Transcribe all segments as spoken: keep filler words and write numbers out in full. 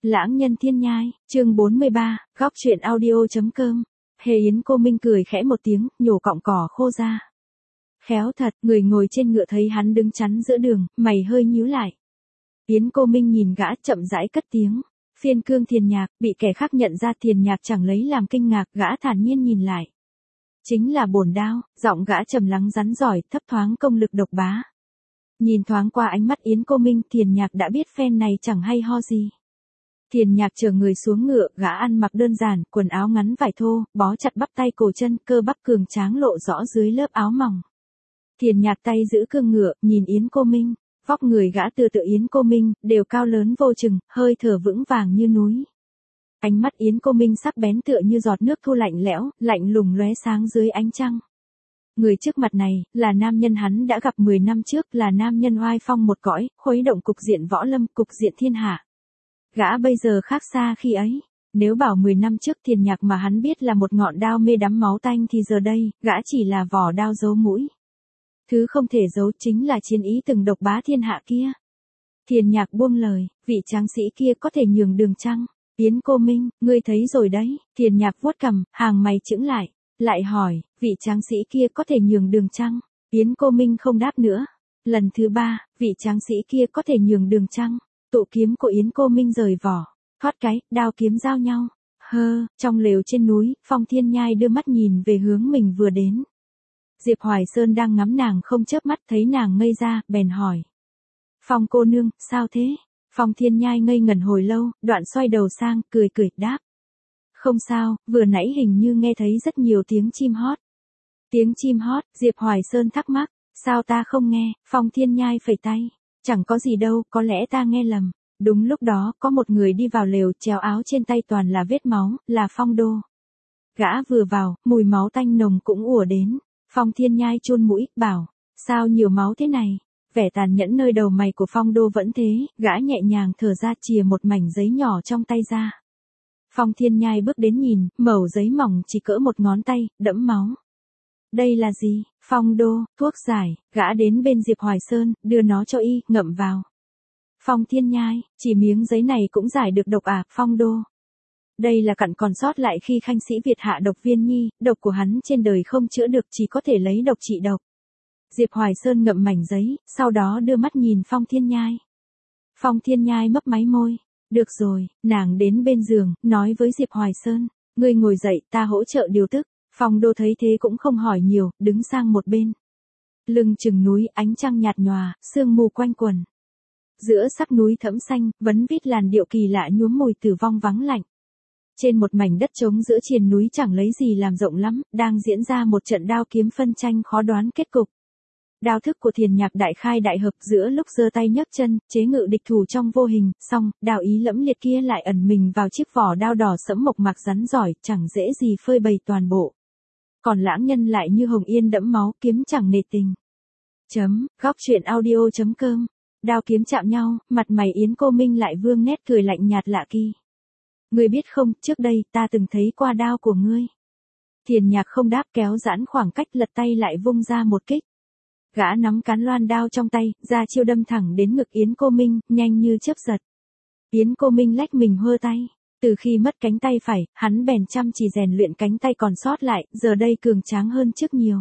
Lãng nhân thiên nhai, chương bốn mươi ba, góc truyện audio.com. Hề Yến Cô Minh cười khẽ một tiếng, nhổ cọng cỏ khô ra. Khéo thật, người ngồi trên ngựa thấy hắn đứng chắn giữa đường, mày hơi nhíu lại. Yến Cô Minh nhìn gã chậm rãi cất tiếng. Phiên cương Thiền Nhạc, bị kẻ khác nhận ra Thiền Nhạc chẳng lấy làm kinh ngạc, gã thản nhiên nhìn lại. Chính là bổn đao, giọng gã trầm lắng rắn giỏi, thấp thoáng công lực độc bá. Nhìn thoáng qua ánh mắt Yến Cô Minh, Thiền Nhạc đã biết phen này chẳng hay ho gì. Thiền Nhạc chờ người xuống ngựa, gã ăn mặc đơn giản, quần áo ngắn vải thô, bó chặt bắp tay cổ chân, cơ bắp cường tráng lộ rõ dưới lớp áo mỏng. Thiền Nhạc tay giữ cương ngựa, nhìn Yến Cô Minh, vóc người gã tựa tựa Yến Cô Minh, đều cao lớn vô chừng, hơi thở vững vàng như núi. Ánh mắt Yến Cô Minh sắc bén tựa như giọt nước thu lạnh lẽo, lạnh lùng lóe sáng dưới ánh trăng. Người trước mặt này, là nam nhân hắn đã gặp mười năm trước, là nam nhân oai phong một cõi, khuấy động cục diện võ lâm, cục diện thiên hạ. Gã bây giờ khác xa khi ấy. Nếu bảo mười năm trước Thiền Nhạc mà hắn biết là một ngọn đao mê đắm máu tanh thì giờ đây, gã chỉ là vỏ đao giấu mũi. Thứ không thể giấu chính là chiến ý từng độc bá thiên hạ kia. Thiền Nhạc buông lời, vị tráng sĩ kia có thể nhường đường chăng? Yến Cô Minh, ngươi thấy rồi đấy. Thiền Nhạc vuốt cằm, hàng mày chững lại. Lại hỏi, vị tráng sĩ kia có thể nhường đường chăng? Yến Cô Minh không đáp nữa. Lần thứ ba, vị tráng sĩ kia có thể nhường đường chăng? Tụ kiếm của Yến Cô Minh rời vỏ, thoát cái, đao kiếm giao nhau. Hơ, trong lều trên núi, Phong Thiên Nhai đưa mắt nhìn về hướng mình vừa đến. Diệp Hoài Sơn đang ngắm nàng không chớp mắt, thấy nàng ngây ra, bèn hỏi. Phong cô nương, sao thế? Phong Thiên Nhai ngây ngẩn hồi lâu, đoạn xoay đầu sang, cười cười, đáp. Không sao, vừa nãy hình như nghe thấy rất nhiều tiếng chim hót. Tiếng chim hót, Diệp Hoài Sơn thắc mắc, sao ta không nghe? Phong Thiên Nhai phẩy tay. Chẳng có gì đâu, có lẽ ta nghe lầm. Đúng lúc đó, có một người đi vào lều, chéo áo trên tay toàn là vết máu, là Phong Đô. Gã vừa vào, mùi máu tanh nồng cũng ùa đến. Phong Thiên Nhai chôn mũi, bảo, sao nhiều máu thế này? Vẻ tàn nhẫn nơi đầu mày của Phong Đô vẫn thế, gã nhẹ nhàng thở ra chìa một mảnh giấy nhỏ trong tay ra. Phong Thiên Nhai bước đến nhìn, mẩu giấy mỏng chỉ cỡ một ngón tay, đẫm máu. Đây là gì? Phong Đô, thuốc giải. Gã đến bên Diệp Hoài Sơn, đưa nó cho y, ngậm vào. Phong Thiên Nhai, chỉ miếng giấy này cũng giải được độc à? Phong Đô. Đây là cặn còn sót lại khi khanh sĩ Việt hạ độc Viên Nhi, độc của hắn trên đời không chữa được, chỉ có thể lấy độc trị độc. Diệp Hoài Sơn ngậm mảnh giấy, sau đó đưa mắt nhìn Phong Thiên Nhai. Phong Thiên Nhai mấp máy môi. Được rồi, nàng đến bên giường, nói với Diệp Hoài Sơn, ngươi ngồi dậy, ta hỗ trợ điều tức. Phong Đô thấy thế cũng không hỏi nhiều, đứng sang một bên. Lưng chừng núi, ánh trăng nhạt nhòa, sương mù quanh quần. Giữa sắc núi thẫm xanh, vấn vít làn điệu kỳ lạ nhuốm mùi tử vong vắng lạnh. Trên một mảnh đất trống giữa triền núi chẳng lấy gì làm rộng lắm, đang diễn ra một trận đao kiếm phân tranh khó đoán kết cục. Đao thức của Thiền Nhạc đại khai đại hợp, giữa lúc giơ tay nhấc chân, chế ngự địch thủ trong vô hình, song, đao ý lẫm liệt kia lại ẩn mình vào chiếc vỏ đao đỏ sẫm mộc mạc rắn giỏi, chẳng dễ gì phơi bày toàn bộ. Còn lãng nhân lại như hồng yên đẫm máu, kiếm chẳng nề tình. Chấm, góc truyện audio.com. Đao kiếm chạm nhau, mặt mày Yến Cô Minh lại vương nét cười lạnh nhạt lạ kỳ. Ngươi biết không, trước đây, ta từng thấy qua đao của ngươi. Thiền Nhạc không đáp, kéo giãn khoảng cách, lật tay lại vung ra một kích. Gã nắm cán loan đao trong tay, ra chiêu đâm thẳng đến ngực Yến Cô Minh, nhanh như chớp giật. Yến Cô Minh lách mình hơ tay. Từ khi mất cánh tay phải, hắn bèn chăm chỉ rèn luyện cánh tay còn sót lại, giờ đây cường tráng hơn trước nhiều.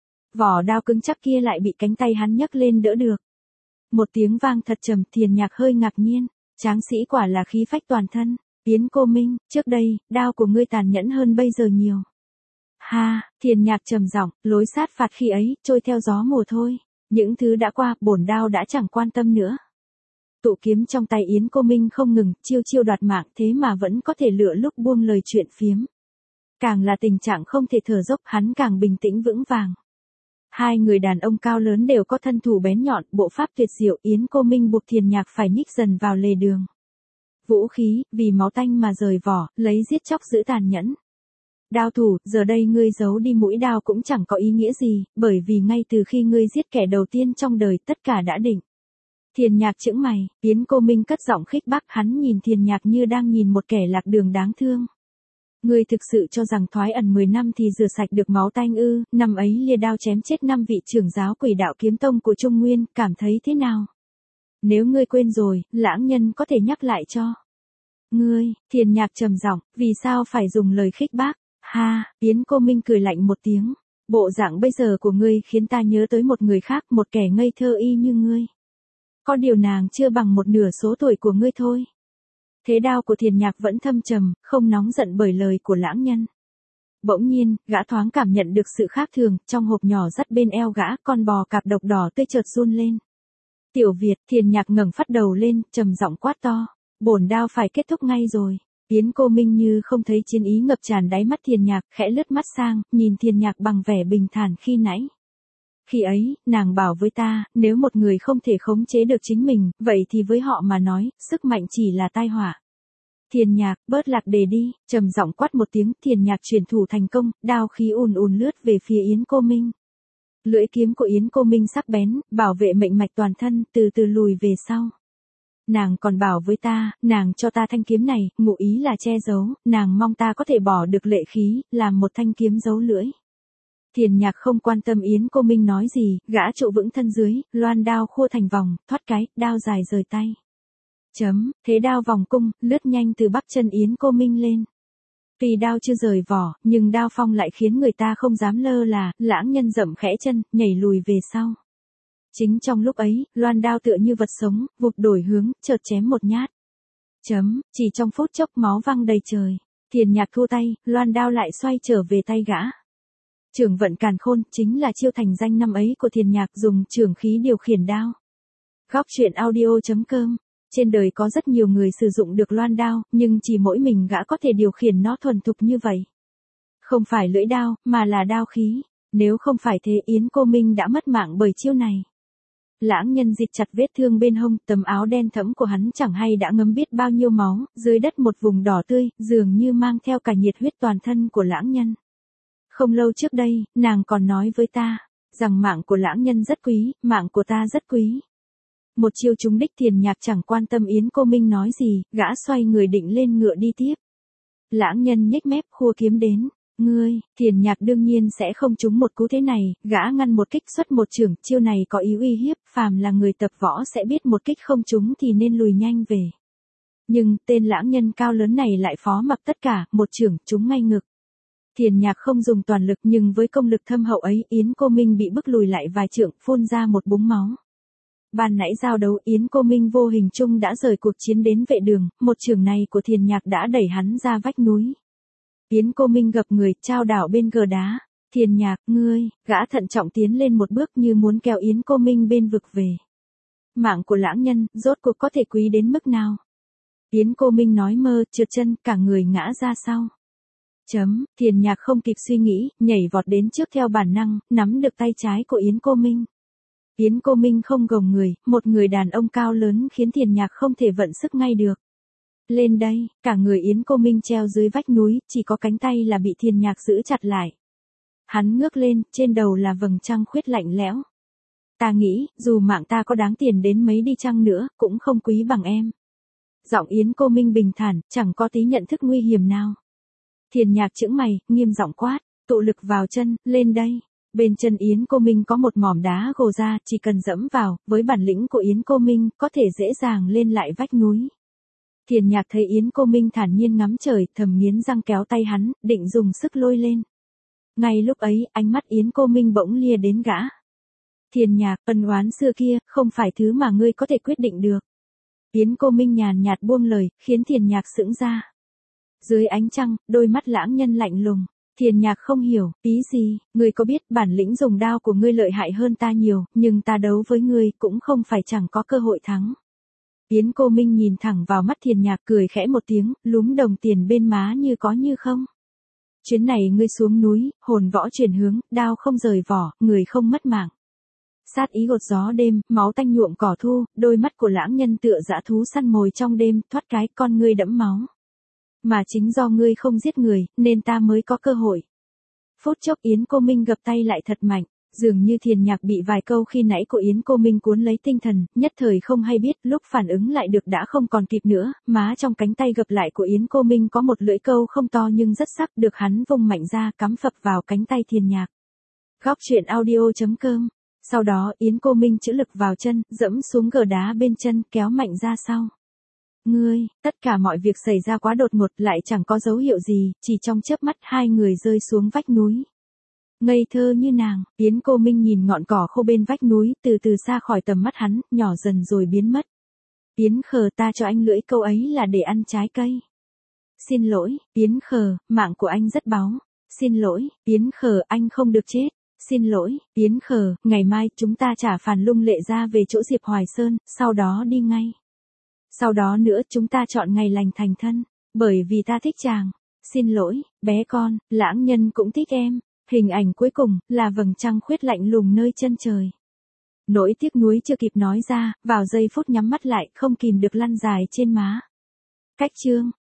Vỏ đao cứng chắc kia lại bị cánh tay hắn nhấc lên đỡ được. Một tiếng vang thật trầm, Thiền Nhạc hơi ngạc nhiên, tráng sĩ quả là khí phách toàn thân. Yến Cô Minh, trước đây, đao của ngươi tàn nhẫn hơn bây giờ nhiều. Ha, Thiền Nhạc trầm giọng, lối sát phạt khi ấy, trôi theo gió mùa thôi. Những thứ đã qua, bổn đao đã chẳng quan tâm nữa. Tụ kiếm trong tay Yến Cô Minh không ngừng, chiêu chiêu đoạt mạng, thế mà vẫn có thể lựa lúc buông lời chuyện phiếm. Càng là tình trạng không thể thở dốc, hắn càng bình tĩnh vững vàng. Hai người đàn ông cao lớn đều có thân thủ bén nhọn, bộ pháp tuyệt diệu, Yến Cô Minh buộc Thiền Nhạc phải nhích dần vào lề đường. Vũ khí, vì máu tanh mà rời vỏ, lấy giết chóc giữ tàn nhẫn. Đao thủ, giờ đây ngươi giấu đi mũi đao cũng chẳng có ý nghĩa gì, bởi vì ngay từ khi ngươi giết kẻ đầu tiên trong đời, tất cả đã định. Thiền Nhạc chững mày, Yến Cô Minh cất giọng khích bác, hắn nhìn Thiền Nhạc như đang nhìn một kẻ lạc đường đáng thương. Ngươi thực sự cho rằng thoái ẩn mười năm thì rửa sạch được máu tanh ư? Năm ấy lia đao chém chết năm vị trưởng giáo Quỷ Đạo Kiếm Tông của Trung Nguyên, cảm thấy thế nào? Nếu ngươi quên rồi, lãng nhân có thể nhắc lại cho. Ngươi, Thiền Nhạc trầm giọng, vì sao phải dùng lời khích bác? Ha, Yến Cô Minh cười lạnh một tiếng. Bộ dạng bây giờ của ngươi khiến ta nhớ tới một người khác, một kẻ ngây thơ y như ngươi. Có điều nàng chưa bằng một nửa số tuổi của ngươi thôi. Thế đao của Thiền Nhạc vẫn thâm trầm, không nóng giận bởi lời của lãng nhân. Bỗng nhiên, gã thoáng cảm nhận được sự khác thường, trong hộp nhỏ dắt bên eo gã, con bò cạp độc đỏ tươi chợt run lên. Tiểu Việt, Thiền Nhạc ngẩng phát đầu lên, trầm giọng quát to. Bổn đao phải kết thúc ngay rồi. Yến Cô Minh như không thấy chiến ý ngập tràn đáy mắt Thiền Nhạc, khẽ lướt mắt sang, nhìn Thiền Nhạc bằng vẻ bình thản khi nãy. Khi ấy, nàng bảo với ta, nếu một người không thể khống chế được chính mình, vậy thì với họ mà nói, sức mạnh chỉ là tai họa. Thiền Nhạc, bớt lạc đề đi, trầm giọng quát một tiếng, Thiền Nhạc chuyển thủ thành công, đao khí ùn ùn lướt về phía Yến Cô Minh. Lưỡi kiếm của Yến Cô Minh sắc bén, bảo vệ mệnh mạch toàn thân, từ từ lùi về sau. Nàng còn bảo với ta, nàng cho ta thanh kiếm này, ngụ ý là che giấu, nàng mong ta có thể bỏ được lệ khí, làm một thanh kiếm giấu lưỡi. Thiền Nhạc không quan tâm Yến Cô Minh nói gì, gã trụ vững thân dưới, loan đao khua thành vòng, thoát cái, đao dài rời tay. Chấm, thế đao vòng cung, lướt nhanh từ bắp chân Yến Cô Minh lên. Tuy đao chưa rời vỏ, nhưng đao phong lại khiến người ta không dám lơ là, lãng nhân dậm khẽ chân, nhảy lùi về sau. Chính trong lúc ấy, loan đao tựa như vật sống, vụt đổi hướng, chợt chém một nhát. Chấm, chỉ trong phút chốc máu văng đầy trời. Thiền Nhạc thu tay, loan đao lại xoay trở về tay gã. Trường vận càn khôn, chính là chiêu thành danh năm ấy của Thiền Nhạc, dùng trường khí điều khiển đao. Góc truyện audio chấm com. Trên đời có rất nhiều người sử dụng được loan đao, nhưng chỉ mỗi mình gã có thể điều khiển nó thuần thục như vậy. Không phải lưỡi đao, mà là đao khí. Nếu không phải thế Yến Cô Minh đã mất mạng bởi chiêu này. Lãng nhân dịch chặt vết thương bên hông, tấm áo đen thẫm của hắn chẳng hay đã ngấm biết bao nhiêu máu, dưới đất một vùng đỏ tươi, dường như mang theo cả nhiệt huyết toàn thân của lãng nhân. Không lâu trước đây, nàng còn nói với ta, rằng mạng của lãng nhân rất quý, mạng của ta rất quý. Một chiêu trúng đích. Thiền Nhạc chẳng quan tâm Yến Cô Minh nói gì, gã xoay người định lên ngựa đi tiếp. Lãng nhân nhếch mép khua kiếm đến. Ngươi, Thiền Nhạc đương nhiên sẽ không trúng một cú thế này, gã ngăn một kích xuất một chưởng, chiêu này có ý uy hiếp, phàm là người tập võ sẽ biết một kích không trúng thì nên lùi nhanh về. Nhưng, tên lãng nhân cao lớn này lại phó mặc tất cả, một chưởng trúng ngay ngực. Thiền Nhạc không dùng toàn lực nhưng với công lực thâm hậu ấy, Yến Cô Minh bị bức lùi lại vài trượng, phun ra một búng máu. Ban nãy giao đấu, Yến Cô Minh vô hình chung đã rời cuộc chiến đến vệ đường, một chưởng này của Thiền Nhạc đã đẩy hắn ra vách núi. Yến Cô Minh gập người, trao đảo bên gờ đá. Thiền Nhạc, ngươi, gã thận trọng tiến lên một bước như muốn kéo Yến Cô Minh bên vực về. Mạng của lãng nhân, rốt cuộc có thể quý đến mức nào? Yến Cô Minh nói mơ, trượt chân, cả người ngã ra sau. Chấm, Thiền Nhạc không kịp suy nghĩ, nhảy vọt đến trước theo bản năng, nắm được tay trái của Yến Cô Minh. Yến Cô Minh không gồng người, một người đàn ông cao lớn khiến Thiền Nhạc không thể vận sức ngay được. Lên đây, cả người Yến Cô Minh treo dưới vách núi, chỉ có cánh tay là bị Thiền Nhạc giữ chặt lại. Hắn ngước lên, trên đầu là vầng trăng khuyết lạnh lẽo. Ta nghĩ, dù mạng ta có đáng tiền đến mấy đi chăng nữa, cũng không quý bằng em. Giọng Yến Cô Minh bình thản, chẳng có tí nhận thức nguy hiểm nào. Thiền Nhạc chững mày, nghiêm giọng quát, tụ lực vào chân, lên đây. Bên chân Yến Cô Minh có một mỏm đá gồ ra, chỉ cần dẫm vào, với bản lĩnh của Yến Cô Minh, có thể dễ dàng lên lại vách núi. Thiền Nhạc thấy Yến Cô Minh thản nhiên ngắm trời, thầm nghiến răng kéo tay hắn, định dùng sức lôi lên. Ngay lúc ấy, ánh mắt Yến Cô Minh bỗng lia đến gã. Thiền Nhạc, ân oán xưa kia, không phải thứ mà ngươi có thể quyết định được. Yến Cô Minh nhàn nhạt buông lời, khiến Thiền Nhạc sững ra. Dưới ánh trăng, đôi mắt lãng nhân lạnh lùng. Thiền Nhạc không hiểu, ý gì, ngươi có biết bản lĩnh dùng đao của ngươi lợi hại hơn ta nhiều, nhưng ta đấu với ngươi cũng không phải chẳng có cơ hội thắng. Yến Cô Minh nhìn thẳng vào mắt Thiền Nhạc cười khẽ một tiếng, lúm đồng tiền bên má như có như không. Chuyến này ngươi xuống núi, hồn võ chuyển hướng, đao không rời vỏ, người không mất mạng. Sát ý gột gió đêm, máu tanh nhuộm cỏ thu, đôi mắt của lãng nhân tựa dã thú săn mồi trong đêm, thoát cái con ngươi đẫm máu. Mà chính do ngươi không giết người, nên ta mới có cơ hội. Phút chốc Yến Cô Minh gập tay lại thật mạnh, dường như Thiền Nhạc bị vài câu khi nãy của Yến Cô Minh cuốn lấy tinh thần, nhất thời không hay biết, lúc phản ứng lại được đã không còn kịp nữa, má trong cánh tay gập lại của Yến Cô Minh có một lưỡi câu không to nhưng rất sắc, được hắn vung mạnh ra, cắm phập vào cánh tay Thiền Nhạc. Góc truyện audio chấm com. Sau đó Yến Cô Minh chữ lực vào chân, dẫm xuống gờ đá bên chân, kéo mạnh ra sau. Ngươi, tất cả mọi việc xảy ra quá đột ngột lại chẳng có dấu hiệu gì, chỉ trong chớp mắt hai người rơi xuống vách núi. Ngây thơ như nàng, Yến Cô Minh nhìn ngọn cỏ khô bên vách núi, từ từ xa khỏi tầm mắt hắn, nhỏ dần rồi biến mất. Yến Khờ, ta cho anh lưỡi câu ấy là để ăn trái cây. Xin lỗi, Yến Khờ, mạng của anh rất báu. Xin lỗi, Yến Khờ, anh không được chết. Xin lỗi, Yến Khờ, ngày mai chúng ta trả Phàn Lung Lệ ra về chỗ Diệp Hoài Sơn, sau đó đi ngay. Sau đó nữa chúng ta chọn ngày lành thành thân, bởi vì ta thích chàng. Xin lỗi, bé con, lãng nhân cũng thích em. Hình ảnh cuối cùng là vầng trăng khuyết lạnh lùng nơi chân trời. Nỗi tiếc nuối chưa kịp nói ra, vào giây phút nhắm mắt lại không kìm được lăn dài trên má. Cách chương